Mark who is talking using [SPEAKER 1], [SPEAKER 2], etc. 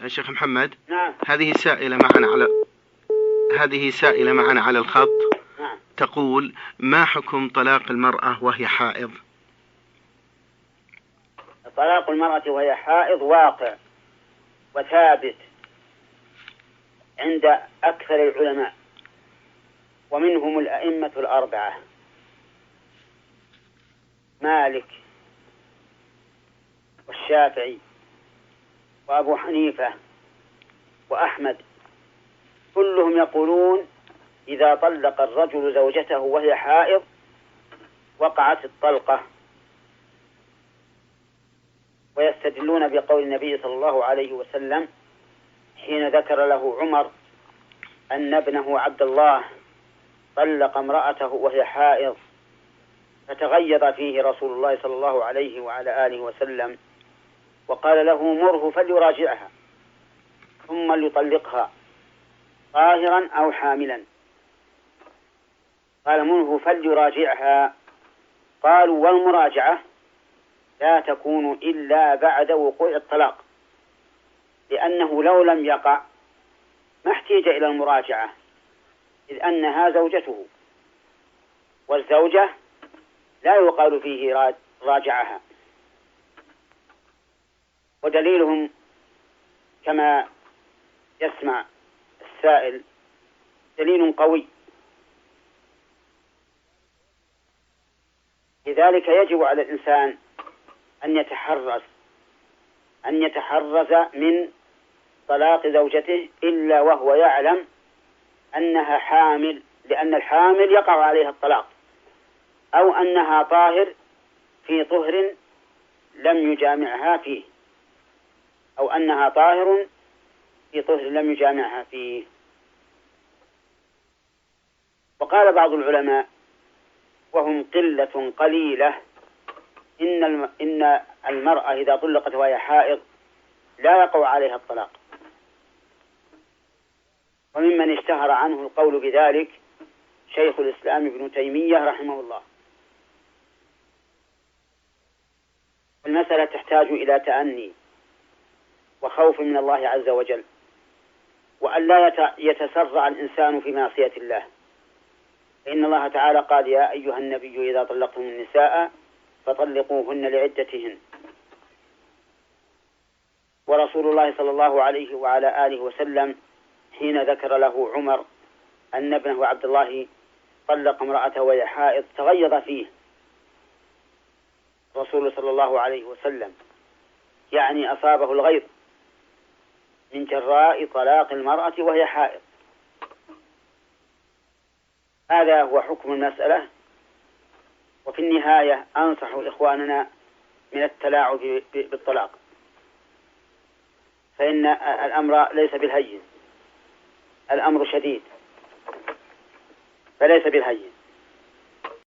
[SPEAKER 1] شيخ محمد.
[SPEAKER 2] نعم.
[SPEAKER 1] هذه سائلة معنا على الخط.
[SPEAKER 2] نعم.
[SPEAKER 1] تقول: ما حكم طلاق المرأة وهي حائض؟
[SPEAKER 2] طلاق المرأة وهي حائض واقع وثابت عند أكثر العلماء، ومنهم الأئمة الأربعة: مالك والشافعي وأبو حنيفة وأحمد، كلهم يقولون إذا طلق الرجل زوجته وهي حائض وقعت الطلقة، ويستدلون بقول النبي صلى الله عليه وسلم حين ذكر له عمر أن ابنه عبد الله طلق امرأته وهي حائض، فتغيظ فيه رسول الله صلى الله عليه وعلى آله وسلم وقال له: مره فليراجعها ثم ليطلقها طاهرا أو حاملا. قال: مره فليراجعها. قالوا: والمراجعة لا تكون إلا بعد وقوع الطلاق، لأنه لو لم يقع ما احتاج إلى المراجعة، إذ أنها زوجته، والزوجة لا يقال فيه راجعها. ودليلهم كما يسمع السائل دليل قوي، لذلك يجب على الإنسان أن يتحرز من طلاق زوجته إلا وهو يعلم أنها حامل، لأن الحامل يقع عليها الطلاق، أو أنها طاهر في طهر لم يجامعها فيه، أو أنها طاهر في طهر لم يجامعها فيه. وقال بعض العلماء وهم قلة قليلة: إن المرأة إذا طلقت وهي حائض لا يقع عليها الطلاق. وممن اشتهر عنه القول بذلك شيخ الإسلام ابن تيمية رحمه الله. المسألة تحتاج إلى تأني وخوف من الله عز وجل، وأن لا يتسرع الإنسان في معصية الله، فإن الله تعالى قال: يا أيها النبي إذا طلقتم النساء فطلقوهن لعدتهن. ورسول الله صلى الله عليه وعلى آله وسلم حين ذكر له عمر أن ابنه عبد الله طلق امرأته وهي حائض تغيظ فيه رسول صلى الله عليه وسلم، يعني أصابه الغيظ من جراء طلاق المرأة وهي حائض. هذا هو حكم المسألة. وفي النهاية أنصح إخواننا من التلاعب بالطلاق، فإن الأمر ليس بالهين، الأمر شديد فليس بالهين.